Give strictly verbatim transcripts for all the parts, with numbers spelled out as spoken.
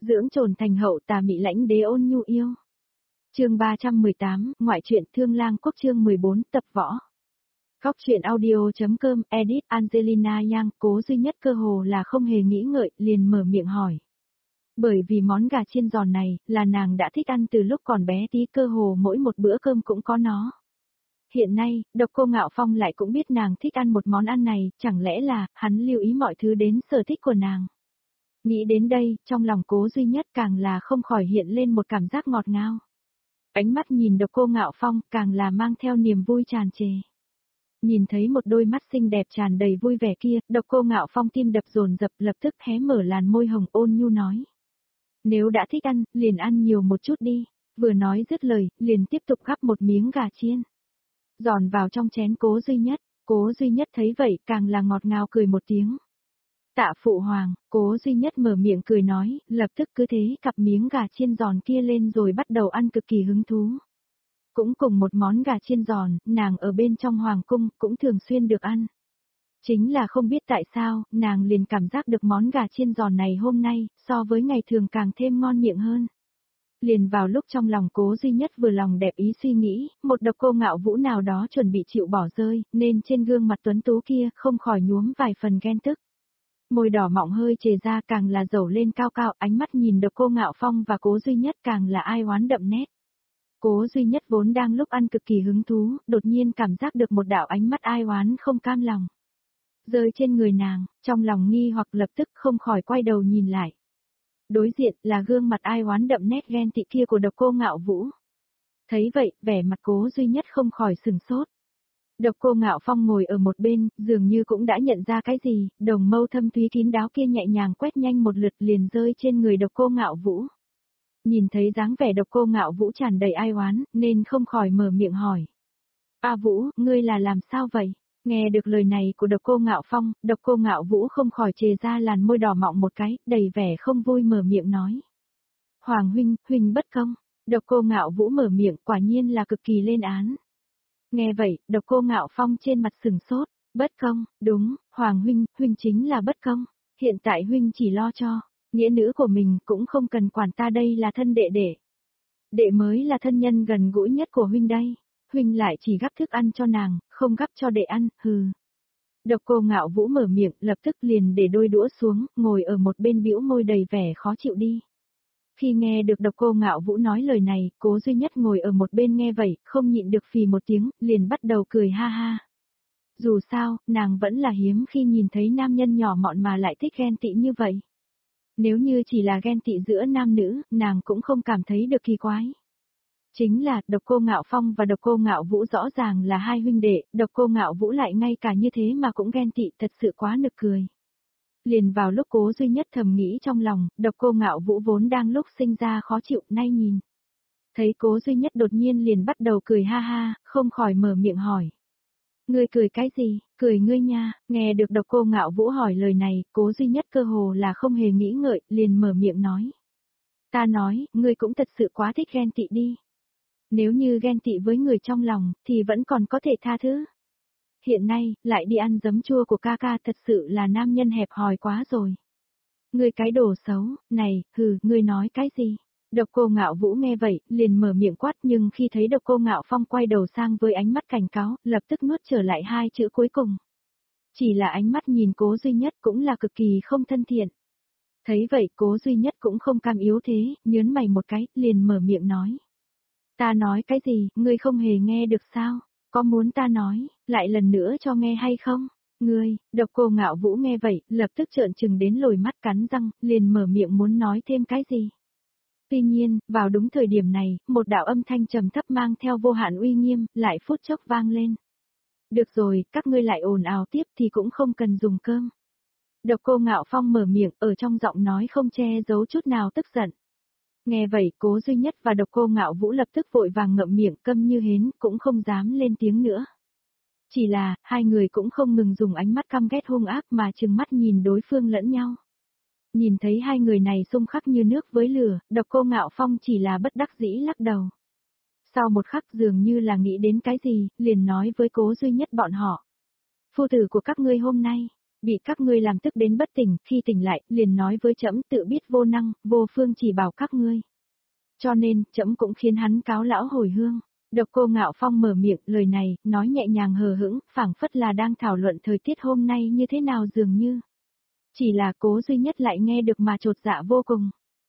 dưỡng trồn thành hậu tà mị lãnh đế ôn nhu yêu. Chương ba trăm mười tám, ngoại truyện Thương Lang Quốc chương mười bốn, tập võ. Góc truyện audio.com, edit Angelina Yang, Cố Duy Nhất cơ hồ là không hề nghĩ ngợi, liền mở miệng hỏi. Bởi vì món gà chiên giòn này, là nàng đã thích ăn từ lúc còn bé tí, cơ hồ mỗi một bữa cơm cũng có nó. Hiện nay, Độc Cô Ngạo Phong lại cũng biết nàng thích ăn một món ăn này, chẳng lẽ là, hắn lưu ý mọi thứ đến sở thích của nàng. Nghĩ đến đây, trong lòng Cố Duy Nhất càng là không khỏi hiện lên một cảm giác ngọt ngào. Ánh mắt nhìn Độc Cô Ngạo Phong càng là mang theo niềm vui tràn trề. Nhìn thấy một đôi mắt xinh đẹp tràn đầy vui vẻ kia, Độc Cô Ngạo Phong tim đập dồn dập lập tức hé mở làn môi hồng ôn nhu nói. Nếu đã thích ăn, liền ăn nhiều một chút đi. Vừa nói dứt lời, liền tiếp tục gắp một miếng gà chiên. Giòn vào trong chén Cố Duy Nhất, Cố Duy Nhất thấy vậy càng là ngọt ngào cười một tiếng. Tạ phụ hoàng, Cố Duy Nhất mở miệng cười nói, lập tức cứ thế cặp miếng gà chiên giòn kia lên rồi bắt đầu ăn cực kỳ hứng thú. Cũng cùng một món gà chiên giòn, nàng ở bên trong hoàng cung cũng thường xuyên được ăn. Chính là không biết tại sao, nàng liền cảm giác được món gà chiên giòn này hôm nay, so với ngày thường càng thêm ngon miệng hơn. Liền vào lúc trong lòng Cố Duy Nhất vừa lòng đẹp ý suy nghĩ, một Độc Cô Ngạo Vũ nào đó chuẩn bị chịu bỏ rơi, nên trên gương mặt tuấn tú kia không khỏi nhuốm vài phần ghen tức. Môi đỏ mọng hơi chề ra càng là dầu lên cao cao, ánh mắt nhìn Độc Cô Ngạo Phong và Cố Duy Nhất càng là ai oán đậm nét. Cố Duy Nhất vốn đang lúc ăn cực kỳ hứng thú, đột nhiên cảm giác được một đạo ánh mắt ai oán không cam lòng. Rơi trên người nàng, trong lòng nghi hoặc lập tức không khỏi quay đầu nhìn lại. Đối diện là gương mặt ai oán đậm nét ghen tị kia của Độc Cô Ngạo Vũ. Thấy vậy, vẻ mặt Cố Duy Nhất không khỏi sừng sốt. Độc Cô Ngạo Phong ngồi ở một bên, dường như cũng đã nhận ra cái gì, đồng mâu thâm thúy kín đáo kia nhẹ nhàng quét nhanh một lượt liền rơi trên người Độc Cô Ngạo Vũ. Nhìn thấy dáng vẻ Độc Cô Ngạo Vũ tràn đầy ai oán, nên không khỏi mở miệng hỏi. A Vũ, ngươi là làm sao vậy? Nghe được lời này của Độc Cô Ngạo Phong, Độc Cô Ngạo Vũ không khỏi chề ra làn môi đỏ mọng một cái, đầy vẻ không vui mở miệng nói. Hoàng huynh, huynh bất công. Độc Cô Ngạo Vũ mở miệng quả nhiên là cực kỳ lên án. Nghe vậy, Độc Cô Ngạo Phong trên mặt sừng sốt, bất công, đúng, Hoàng huynh, huynh chính là bất công. Hiện tại huynh chỉ lo cho nghĩa nữ của mình, cũng không cần quản ta, đây là thân đệ đệ. Đệ mới là thân nhân gần gũi nhất của huynh đây. Huynh lại chỉ gắp thức ăn cho nàng, không gắp cho đệ ăn, hừ. Độc Cô Ngạo Vũ mở miệng, lập tức liền để đôi đũa xuống, ngồi ở một bên bĩu môi đầy vẻ khó chịu đi. Khi nghe được Độc Cô Ngạo Vũ nói lời này, Cố Duy Nhất ngồi ở một bên nghe vậy, không nhịn được phì một tiếng, liền bắt đầu cười ha ha. Dù sao, nàng vẫn là hiếm khi nhìn thấy nam nhân nhỏ mọn mà lại thích ghen tị như vậy. Nếu như chỉ là ghen tị giữa nam nữ, nàng cũng không cảm thấy được kỳ quái. Chính là, Độc Cô Ngạo Phong và Độc Cô Ngạo Vũ rõ ràng là hai huynh đệ, Độc Cô Ngạo Vũ lại ngay cả như thế mà cũng ghen tị, thật sự quá nực cười. Liền vào lúc Cố Duy Nhất thầm nghĩ trong lòng, Độc Cô Ngạo Vũ vốn đang lúc sinh ra khó chịu, nay nhìn. Thấy Cố Duy Nhất đột nhiên liền bắt đầu cười ha ha, không khỏi mở miệng hỏi. Ngươi cười cái gì, cười ngươi nha, nghe được Độc Cô Ngạo Vũ hỏi lời này, Cố Duy Nhất cơ hồ là không hề nghĩ ngợi, liền mở miệng nói. Ta nói, ngươi cũng thật sự quá thích ghen tị đi. Nếu như ghen tị với người trong lòng, thì vẫn còn có thể tha thứ. Hiện nay, lại đi ăn giấm chua của ca ca, thật sự là nam nhân hẹp hòi quá rồi. Ngươi cái đồ xấu, này, hừ, ngươi nói cái gì? Độc Cô Ngạo Vũ nghe vậy, liền mở miệng quát, nhưng khi thấy Độc Cô Ngạo Phong quay đầu sang với ánh mắt cảnh cáo, lập tức nuốt trở lại hai chữ cuối cùng. Chỉ là ánh mắt nhìn Cố Duy Nhất cũng là cực kỳ không thân thiện. Thấy vậy Cố Duy Nhất cũng không cam yếu thế, nhớn mày một cái, liền mở miệng nói. Ta nói cái gì, ngươi không hề nghe được sao? Có muốn ta nói, lại lần nữa cho nghe hay không? Ngươi, Độc Cô Ngạo Vũ nghe vậy, lập tức trợn trừng đến lồi mắt cắn răng, liền mở miệng muốn nói thêm cái gì. Tuy nhiên, vào đúng thời điểm này, một đạo âm thanh trầm thấp mang theo vô hạn uy nghiêm, lại phút chốc vang lên. Được rồi, các ngươi lại ồn ào tiếp thì cũng không cần dùng cơm. Độc Cô Ngạo Phong mở miệng, ở trong giọng nói không che giấu chút nào tức giận. Nghe vậy, Cố Duy Nhất và Độc Cô Ngạo Vũ lập tức vội vàng ngậm miệng câm như hến, cũng không dám lên tiếng nữa. Chỉ là, hai người cũng không ngừng dùng ánh mắt căm ghét hung ác mà trừng mắt nhìn đối phương lẫn nhau. Nhìn thấy hai người này xung khắc như nước với lửa, Độc Cô Ngạo Phong chỉ là bất đắc dĩ lắc đầu. Sau một khắc dường như là nghĩ đến cái gì, liền nói với Cố Duy Nhất bọn họ. Phu tử của các ngươi hôm nay, Bị các ngươi làm tức đến bất tỉnh, khi tỉnh lại, liền nói với trẫm tự biết vô năng, vô phương chỉ bảo các ngươi. Cho nên, trẫm cũng khiến hắn cáo lão hồi hương. Độc Cô Ngạo Phong mở miệng, lời này, nói nhẹ nhàng hờ hững, phảng phất là đang thảo luận thời tiết hôm nay như thế nào dường như. Chỉ là Cố Duy Nhất lại nghe được mà chột dạ vô cùng.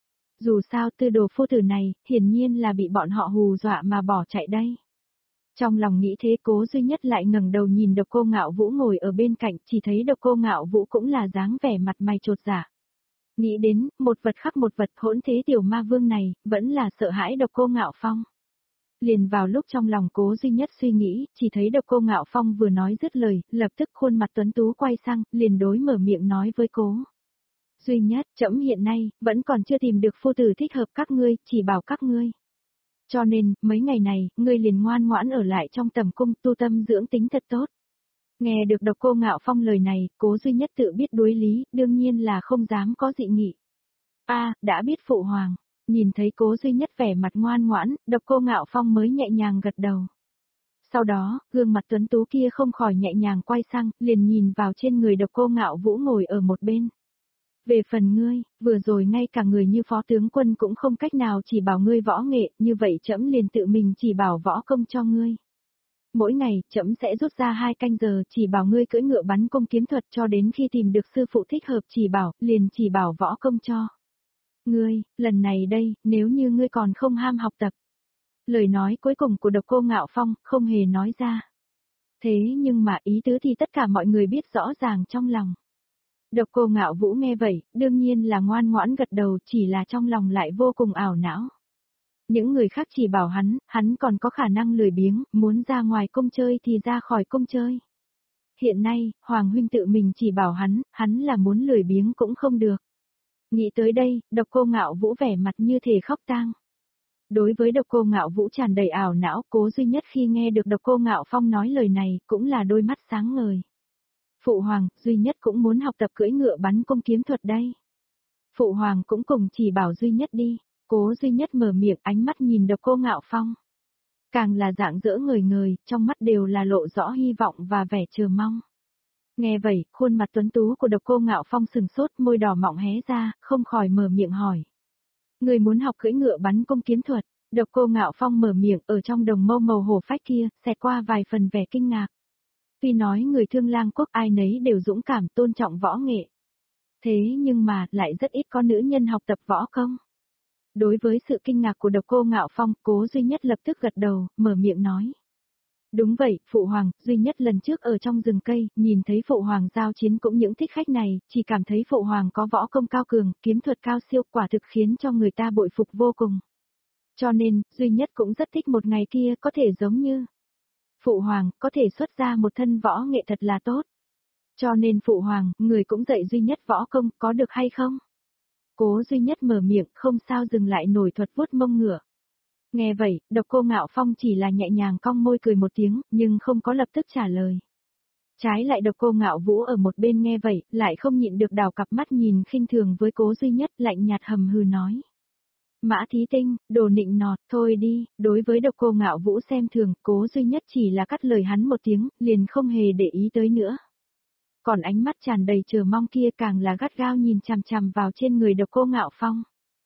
Dù sao Tư Đồ phu tử này, hiển nhiên là bị bọn họ hù dọa mà bỏ chạy đây. Trong lòng nghĩ thế Cố Duy Nhất lại ngẩng đầu nhìn Độc Cô Ngạo Vũ ngồi ở bên cạnh, chỉ thấy Độc Cô Ngạo Vũ cũng là dáng vẻ mặt mày chột dạ. Nghĩ đến, một vật khắc một vật hỗn thế tiểu ma vương này, vẫn là sợ hãi Độc Cô Ngạo Phong. Liền vào lúc trong lòng Cố Duy Nhất suy nghĩ, chỉ thấy Độc Cô Ngạo Phong vừa nói dứt lời, lập tức khuôn mặt tuấn tú quay sang, liền đối mở miệng nói với Cố Duy Nhất, trẫm hiện nay, vẫn còn chưa tìm được phu tử thích hợp các ngươi, chỉ bảo các ngươi. Cho nên, mấy ngày này, ngươi liền ngoan ngoãn ở lại trong tầm cung tu tâm dưỡng tính thật tốt. Nghe được Độc Cô Ngạo Phong lời này, Cố Duy Nhất tự biết đối lý, đương nhiên là không dám có dị nghị. A, đã biết phụ hoàng. Nhìn thấy Cố Duy Nhất vẻ mặt ngoan ngoãn, Độc Cô Ngạo Phong mới nhẹ nhàng gật đầu. Sau đó, gương mặt tuấn tú kia không khỏi nhẹ nhàng quay sang, liền nhìn vào trên người Độc Cô Ngạo Vũ ngồi ở một bên. Về phần ngươi, vừa rồi ngay cả người như phó tướng quân cũng không cách nào chỉ bảo ngươi võ nghệ, như vậy trẫm liền tự mình chỉ bảo võ công cho ngươi. Mỗi ngày, trẫm sẽ rút ra hai canh giờ chỉ bảo ngươi cưỡi ngựa bắn cung kiếm thuật cho đến khi tìm được sư phụ thích hợp chỉ bảo, liền chỉ bảo võ công cho. Ngươi, lần này đây, nếu như ngươi còn không ham học tập. Lời nói cuối cùng của Độc Cô Ngạo Phong không hề nói ra. Thế nhưng mà ý tứ thì tất cả mọi người biết rõ ràng trong lòng. Độc Cô Ngạo Vũ nghe vậy, đương nhiên là ngoan ngoãn gật đầu, chỉ là trong lòng lại vô cùng ảo não. Những người khác chỉ bảo hắn, hắn còn có khả năng lười biếng, muốn ra ngoài cung chơi thì ra khỏi cung chơi. Hiện nay, Hoàng huynh tự mình chỉ bảo hắn, hắn là muốn lười biếng cũng không được. Nghĩ tới đây, Độc Cô Ngạo Vũ vẻ mặt như thể khóc tang. Đối với Độc Cô Ngạo Vũ tràn đầy ảo não, Cố Duy Nhất khi nghe được Độc Cô Ngạo Phong nói lời này, cũng là đôi mắt sáng ngời. Phụ hoàng, Duy Nhất cũng muốn học tập cưỡi ngựa bắn cung kiếm thuật đây. Phụ hoàng cũng cùng chỉ bảo Duy Nhất đi. Cố Duy Nhất mở miệng, ánh mắt nhìn Độc Cô Ngạo Phong. Càng là dạng dỡ ngời ngời, trong mắt đều là lộ rõ hy vọng và vẻ chờ mong. Nghe vậy, khuôn mặt tuấn tú của Độc Cô Ngạo Phong sừng sốt, môi đỏ mọng hé ra, không khỏi mở miệng hỏi. Người muốn học cưỡi ngựa bắn cung kiếm thuật? Độc Cô Ngạo Phong mở miệng, ở trong đồng mâu màu hổ phách kia, xẹt qua vài phần vẻ kinh ngạc. Tuy nói người Thương Lang quốc ai nấy đều dũng cảm tôn trọng võ nghệ. Thế nhưng mà, lại rất ít có nữ nhân học tập võ công. Đối với sự kinh ngạc của Độc Cô Ngạo Phong, Cố Duy Nhất lập tức gật đầu, mở miệng nói. Đúng vậy, Phụ Hoàng, Duy Nhất lần trước ở trong rừng cây, nhìn thấy Phụ Hoàng giao chiến cũng những thích khách này, chỉ cảm thấy Phụ Hoàng có võ công cao cường, kiếm thuật cao siêu, quả thực khiến cho người ta bội phục vô cùng. Cho nên, Duy Nhất cũng rất thích một ngày kia có thể giống như Phụ Hoàng, có thể xuất ra một thân võ nghệ thật là tốt. Cho nên Phụ Hoàng, người cũng dạy Duy Nhất võ công, có được hay không? Cố Duy Nhất mở miệng, không sao dừng lại nổi thuật vuốt mông ngựa. Nghe vậy, Độc Cô Ngạo Phong chỉ là nhẹ nhàng cong môi cười một tiếng, nhưng không có lập tức trả lời. Trái lại Độc Cô Ngạo Vũ ở một bên nghe vậy, lại không nhịn được đào cặp mắt nhìn khinh thường với Cố Duy Nhất, lạnh nhạt hầm hừ nói. Mã Thí Tinh, đồ nịnh nọt, thôi đi, đối với Độc Cô Ngạo Vũ xem thường, Cố Duy Nhất chỉ là cắt lời hắn một tiếng, liền không hề để ý tới nữa. Còn ánh mắt tràn đầy chờ mong kia càng là gắt gao nhìn chằm chằm vào trên người Độc Cô Ngạo Phong.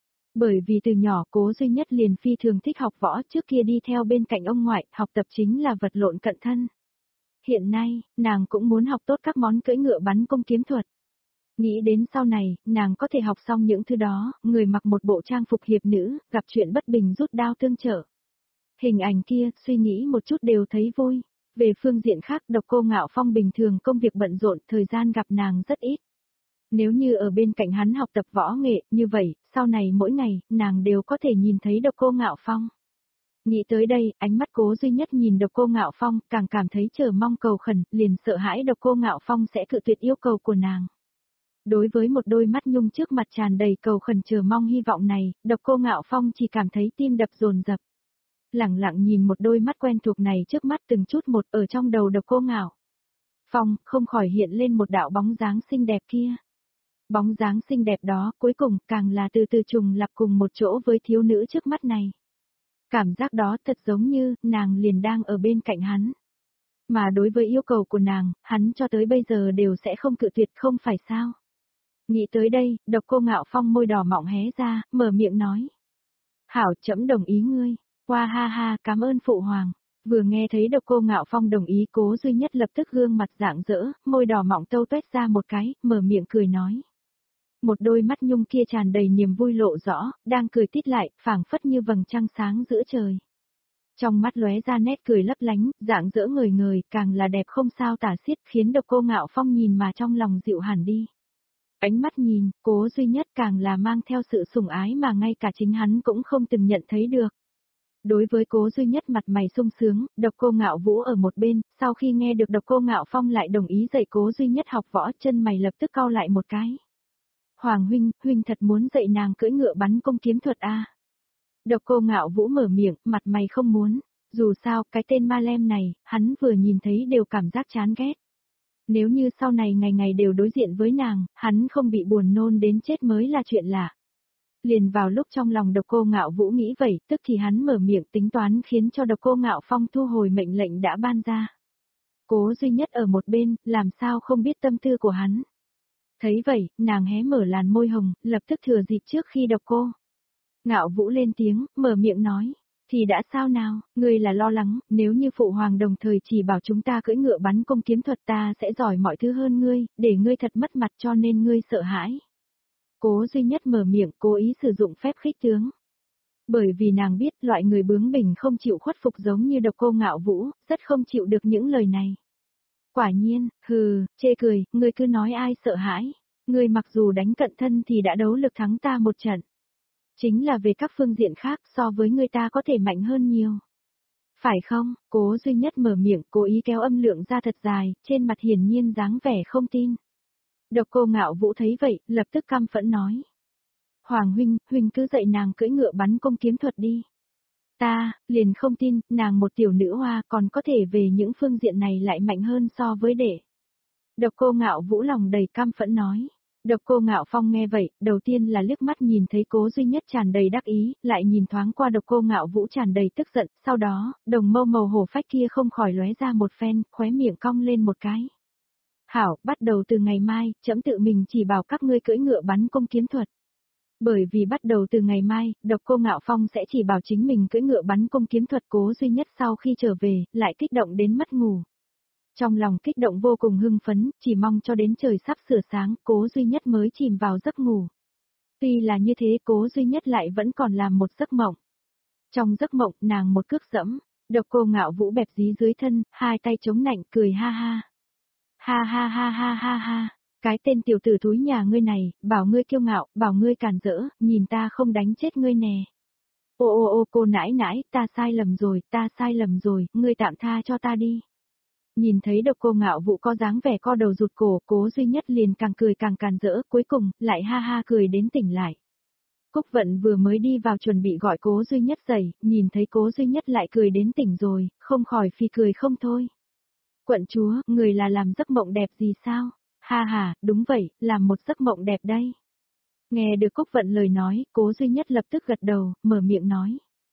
Bởi vì từ nhỏ Cố Duy Nhất liền phi thường thích học võ, trước kia đi theo bên cạnh ông ngoại, học tập chính là vật lộn cận thân. Hiện nay, nàng cũng muốn học tốt các món cưỡi ngựa bắn cung kiếm thuật. Nghĩ đến sau này, nàng có thể học xong những thứ đó, người mặc một bộ trang phục hiệp nữ, gặp chuyện bất bình rút đao tương trợ. Hình ảnh kia, suy nghĩ một chút đều thấy vui. Về phương diện khác, Độc Cô Ngạo Phong bình thường công việc bận rộn, thời gian gặp nàng rất ít. Nếu như ở bên cạnh hắn học tập võ nghệ, như vậy, sau này mỗi ngày, nàng đều có thể nhìn thấy Độc Cô Ngạo Phong. Nghĩ tới đây, ánh mắt Cố Duy Nhất nhìn Độc Cô Ngạo Phong, càng cảm thấy chờ mong cầu khẩn, liền sợ hãi Độc Cô Ngạo Phong sẽ cự tuyệt yêu cầu của nàng. Đối với một đôi mắt nhung trước mặt tràn đầy cầu khẩn chờ mong hy vọng này, Độc Cô Ngạo Phong chỉ cảm thấy tim đập dồn dập. Lặng lặng nhìn một đôi mắt quen thuộc này trước mắt từng chút một ở trong đầu Độc Cô Ngạo Phong, không khỏi hiện lên một đạo bóng dáng xinh đẹp kia. Bóng dáng xinh đẹp đó, cuối cùng, càng là từ từ trùng lặp cùng một chỗ với thiếu nữ trước mắt này. Cảm giác đó thật giống như, nàng liền đang ở bên cạnh hắn. Mà đối với yêu cầu của nàng, hắn cho tới bây giờ đều sẽ không cự tuyệt không phải sao. Nghĩ tới đây, Độc Cô Ngạo Phong môi đỏ mọng hé ra, mở miệng nói. Hảo, trẫm đồng ý ngươi. Qua ha ha, cảm ơn phụ hoàng. Vừa nghe thấy Độc Cô Ngạo Phong đồng ý, Cố Duy Nhất lập tức gương mặt rạng rỡ, môi đỏ mọng tâu tuét ra một cái, mở miệng cười nói. Một đôi mắt nhung kia tràn đầy niềm vui lộ rõ, đang cười tít lại, phảng phất như vầng trăng sáng giữa trời. Trong mắt lóe ra nét cười lấp lánh, dạng dỡ ngời ngời, càng là đẹp không sao tả xiết, khiến Độc Cô Ngạo Phong nhìn mà trong lòng dịu hẳn đi. Ánh mắt nhìn, Cố Duy Nhất càng là mang theo sự sủng ái mà ngay cả chính hắn cũng không từng nhận thấy được. Đối với Cố Duy Nhất mặt mày sung sướng, Độc Cô Ngạo Vũ ở một bên, sau khi nghe được Độc Cô Ngạo Phong lại đồng ý dạy Cố Duy Nhất học võ, chân mày lập tức cau lại một cái. Hoàng huynh, huynh thật muốn dạy nàng cưỡi ngựa bắn cung kiếm thuật a? À? Độc Cô Ngạo Vũ mở miệng, mặt mày không muốn, dù sao, cái tên ma lem này, hắn vừa nhìn thấy đều cảm giác chán ghét. Nếu như sau này ngày ngày đều đối diện với nàng, hắn không bị buồn nôn đến chết mới là chuyện lạ. Liền vào lúc trong lòng Độc Cô Ngạo Vũ nghĩ vậy, tức thì hắn mở miệng tính toán khiến cho Độc Cô Ngạo Phong thu hồi mệnh lệnh đã ban ra. Cố Duy Nhất ở một bên, làm sao không biết tâm tư của hắn. Thấy vậy, nàng hé mở làn môi hồng, lập tức thừa dịp trước khi Độc Cô Ngạo Vũ lên tiếng, mở miệng nói. Thì đã sao nào, ngươi là lo lắng, nếu như phụ hoàng đồng thời chỉ bảo chúng ta cưỡi ngựa bắn cung kiếm thuật ta sẽ giỏi mọi thứ hơn ngươi, để ngươi thật mất mặt cho nên ngươi sợ hãi. Cố Duy Nhất mở miệng, cố ý sử dụng phép khích tướng. Bởi vì nàng biết loại người bướng bỉnh không chịu khuất phục giống như Độc Cô Ngạo Vũ, rất không chịu được những lời này. Quả nhiên, hừ, chê cười, ngươi cứ nói ai sợ hãi, ngươi mặc dù đánh cận thân thì đã đấu lực thắng ta một trận. Chính là về các phương diện khác so với người ta có thể mạnh hơn nhiều. Phải không? Cố Duy Nhất mở miệng, cố ý kéo âm lượng ra thật dài, trên mặt hiển nhiên dáng vẻ không tin. Độc Cô Ngạo Vũ thấy vậy, lập tức căm phẫn nói. Hoàng huynh, huynh cứ dạy nàng cưỡi ngựa bắn cung kiếm thuật đi. Ta, liền không tin, nàng một tiểu nữ hoa còn có thể về những phương diện này lại mạnh hơn so với đệ. Độc Cô Ngạo Vũ lòng đầy căm phẫn nói. Độc Cô Ngạo Phong nghe vậy, đầu tiên là liếc mắt nhìn thấy Cố Duy Nhất tràn đầy đắc ý, lại nhìn thoáng qua Độc Cô Ngạo Vũ tràn đầy tức giận, sau đó, đồng mâu màu hổ phách kia không khỏi lóe ra một phen, khóe miệng cong lên một cái. Hảo, bắt đầu từ ngày mai, trẫm tự mình chỉ bảo các ngươi cưỡi ngựa bắn cung kiếm thuật. Bởi vì bắt đầu từ ngày mai, Độc Cô Ngạo Phong sẽ chỉ bảo chính mình cưỡi ngựa bắn cung kiếm thuật. Cố Duy Nhất sau khi trở về, lại kích động đến mất ngủ. Trong lòng kích động vô cùng hưng phấn, chỉ mong cho đến trời sắp sửa sáng, Cố Duy Nhất mới chìm vào giấc ngủ. Tuy là như thế, Cố Duy Nhất lại vẫn còn làm một giấc mộng. Trong giấc mộng, nàng một cước dẫm, Độc Cô Ngạo Vũ bẹp dí dưới thân, hai tay chống nạnh cười ha ha. Ha ha ha ha ha ha, cái tên tiểu tử thúi nhà ngươi này, bảo ngươi kiêu ngạo, bảo ngươi càn rỡ, nhìn ta không đánh chết ngươi nè. Ô ô ô cô nãi nãi, ta sai lầm rồi, ta sai lầm rồi, ngươi tạm tha cho ta đi. Nhìn thấy Độc Cô Ngạo Vũ có dáng vẻ co đầu rụt cổ, Cố Duy Nhất liền càng cười càng càn rỡ, cuối cùng, lại ha ha cười đến tỉnh lại. Cúc Vận vừa mới đi vào chuẩn bị gọi Cố Duy Nhất dậy, nhìn thấy Cố Duy Nhất lại cười đến tỉnh rồi, không khỏi phi cười không thôi. Quận chúa, người là làm giấc mộng đẹp gì sao? Ha ha, đúng vậy, làm một giấc mộng đẹp đây. Nghe được Cúc Vận lời nói, Cố Duy Nhất lập tức gật đầu, mở miệng nói.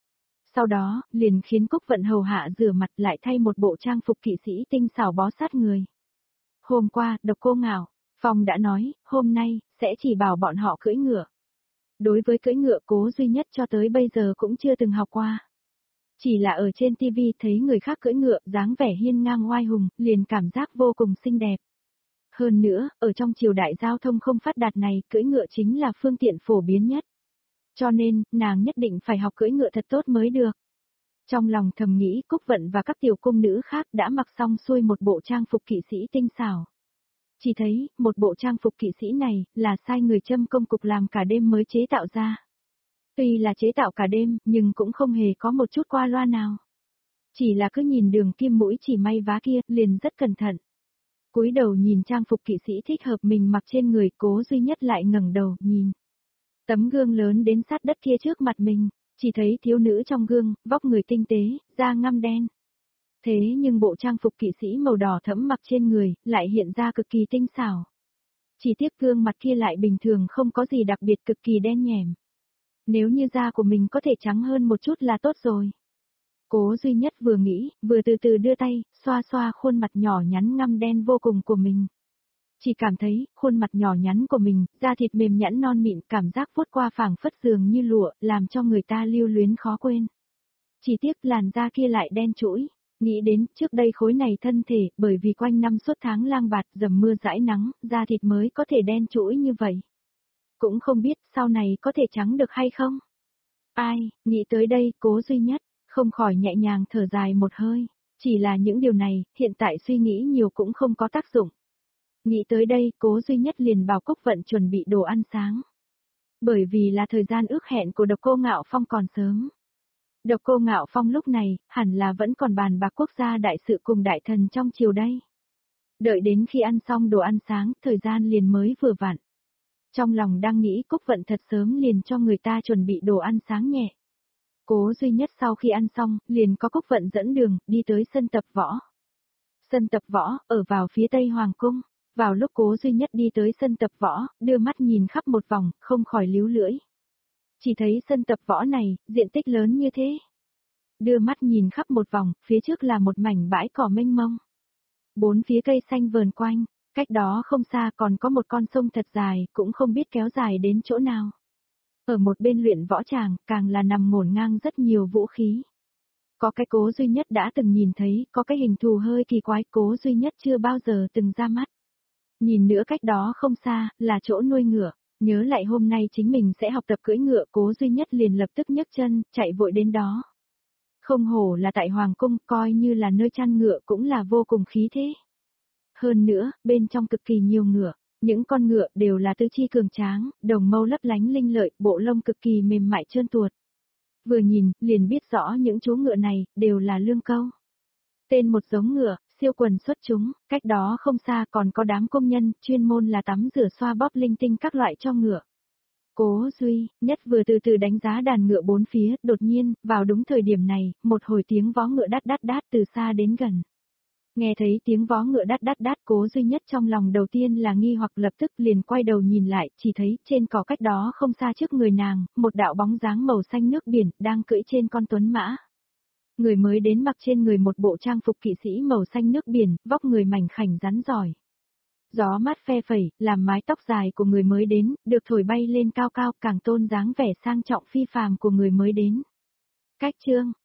Sau đó, liền khiến Cúc Vận hầu hạ rửa mặt lại thay một bộ trang phục kỵ sĩ tinh xảo bó sát người. Hôm qua, Độc Cô Ngạo Phong đã nói, hôm nay, sẽ chỉ bảo bọn họ cưỡi ngựa. Đối với cưỡi ngựa Cố Duy Nhất cho tới bây giờ cũng chưa từng học qua. Chỉ là ở trên ti vi thấy người khác cưỡi ngựa, dáng vẻ hiên ngang oai hùng, liền cảm giác vô cùng xinh đẹp. Hơn nữa, ở trong triều đại giao thông không phát đạt này, cưỡi ngựa chính là phương tiện phổ biến nhất. Cho nên, nàng nhất định phải học cưỡi ngựa thật tốt mới được. Trong lòng thầm nghĩ Cúc Vận và các tiểu cung nữ khác đã mặc xong xuôi một bộ trang phục kỵ sĩ tinh xảo. Chỉ thấy, một bộ trang phục kỵ sĩ này, là sai người châm công cục làm cả đêm mới chế tạo ra. Tuy là chế tạo cả đêm, nhưng cũng không hề có một chút qua loa nào. Chỉ là cứ nhìn đường kim mũi chỉ may vá kia, liền rất cẩn thận. Cúi đầu nhìn trang phục kỵ sĩ thích hợp mình mặc trên người, Cố Duy Nhất lại ngẩng đầu, nhìn. Tấm gương lớn đến sát đất kia trước mặt mình, chỉ thấy thiếu nữ trong gương, vóc người tinh tế, da ngăm đen. Thế nhưng bộ trang phục kỵ sĩ màu đỏ thẫm mặc trên người, lại hiện ra cực kỳ tinh xảo. Chỉ tiếc gương mặt kia lại bình thường không có gì đặc biệt, cực kỳ đen nhẻm. Nếu như da của mình có thể trắng hơn một chút là tốt rồi. Cố Duy Nhất vừa nghĩ, vừa từ từ đưa tay, xoa xoa khuôn mặt nhỏ nhắn ngăm đen vô cùng của mình. Chỉ cảm thấy, khuôn mặt nhỏ nhắn của mình, da thịt mềm nhẵn non mịn, cảm giác vuốt qua phảng phất dường như lụa, làm cho người ta lưu luyến khó quên. Chỉ tiếc làn da kia lại đen trũi. Nghĩ đến, trước đây khối này thân thể, bởi vì quanh năm suốt tháng lang bạt, dầm mưa dãi nắng, da thịt mới có thể đen trũi như vậy. Cũng không biết, sau này có thể trắng được hay không? Ai, nghĩ tới đây, Cố Duy Nhất, không khỏi nhẹ nhàng thở dài một hơi. Chỉ là những điều này, hiện tại suy nghĩ nhiều cũng không có tác dụng. Nghĩ tới đây, Cố Duy Nhất liền bảo Cúc Vận chuẩn bị đồ ăn sáng. Bởi vì là thời gian ước hẹn của Độc Cô Ngạo Phong còn sớm. Độc Cô Ngạo Phong lúc này, hẳn là vẫn còn bàn bạc quốc gia đại sự cùng đại thần trong chiều đây. Đợi đến khi ăn xong đồ ăn sáng, thời gian liền mới vừa vặn. Trong lòng đang nghĩ Cúc Vận thật sớm liền cho người ta chuẩn bị đồ ăn sáng nhẹ. Cố Duy Nhất sau khi ăn xong, liền có Cúc Vận dẫn đường, đi tới sân tập võ. Sân tập võ, ở vào phía tây Hoàng Cung. Vào lúc Cố Duy Nhất đi tới sân tập võ, đưa mắt nhìn khắp một vòng, không khỏi líu lưỡi. Chỉ thấy sân tập võ này, diện tích lớn như thế. Đưa mắt nhìn khắp một vòng, phía trước là một mảnh bãi cỏ mênh mông. Bốn phía cây xanh vờn quanh, cách đó không xa còn có một con sông thật dài, cũng không biết kéo dài đến chỗ nào. Ở một bên luyện võ tràng, càng là nằm ngổn ngang rất nhiều vũ khí. Có cái Cố Duy Nhất đã từng nhìn thấy, có cái hình thù hơi kỳ quái, Cố Duy Nhất chưa bao giờ từng ra mắt. Nhìn nữa cách đó không xa, là chỗ nuôi ngựa. Nhớ lại hôm nay chính mình sẽ học tập cưỡi ngựa, Cố Duy Nhất liền lập tức nhấc chân, chạy vội đến đó. Không hổ là tại Hoàng Cung, coi như là nơi chăn ngựa cũng là vô cùng khí thế. Hơn nữa, bên trong cực kỳ nhiều ngựa, những con ngựa đều là tứ chi cường tráng, đồng mâu lấp lánh linh lợi, bộ lông cực kỳ mềm mại trơn tuột. Vừa nhìn, liền biết rõ những chú ngựa này, đều là lương câu. Tên một giống ngựa, siêu quần xuất chúng, cách đó không xa còn có đám công nhân, chuyên môn là tắm rửa xoa bóp linh tinh các loại cho ngựa. Cố Duy Nhất vừa từ từ đánh giá đàn ngựa bốn phía, đột nhiên, vào đúng thời điểm này, một hồi tiếng vó ngựa đát đát đát từ xa đến gần. Nghe thấy tiếng vó ngựa đát đát đát, Cố Duy Nhất trong lòng đầu tiên là nghi hoặc lập tức liền quay đầu nhìn lại, chỉ thấy trên cỏ cách đó không xa trước người nàng, một đạo bóng dáng màu xanh nước biển, đang cưỡi trên con tuấn mã. Người mới đến mặc trên người một bộ trang phục kỵ sĩ màu xanh nước biển, vóc người mảnh khảnh rắn giỏi. Gió mát phe phẩy, làm mái tóc dài của người mới đến, được thổi bay lên cao cao, càng tôn dáng vẻ sang trọng phi phàm của người mới đến. Cách chương,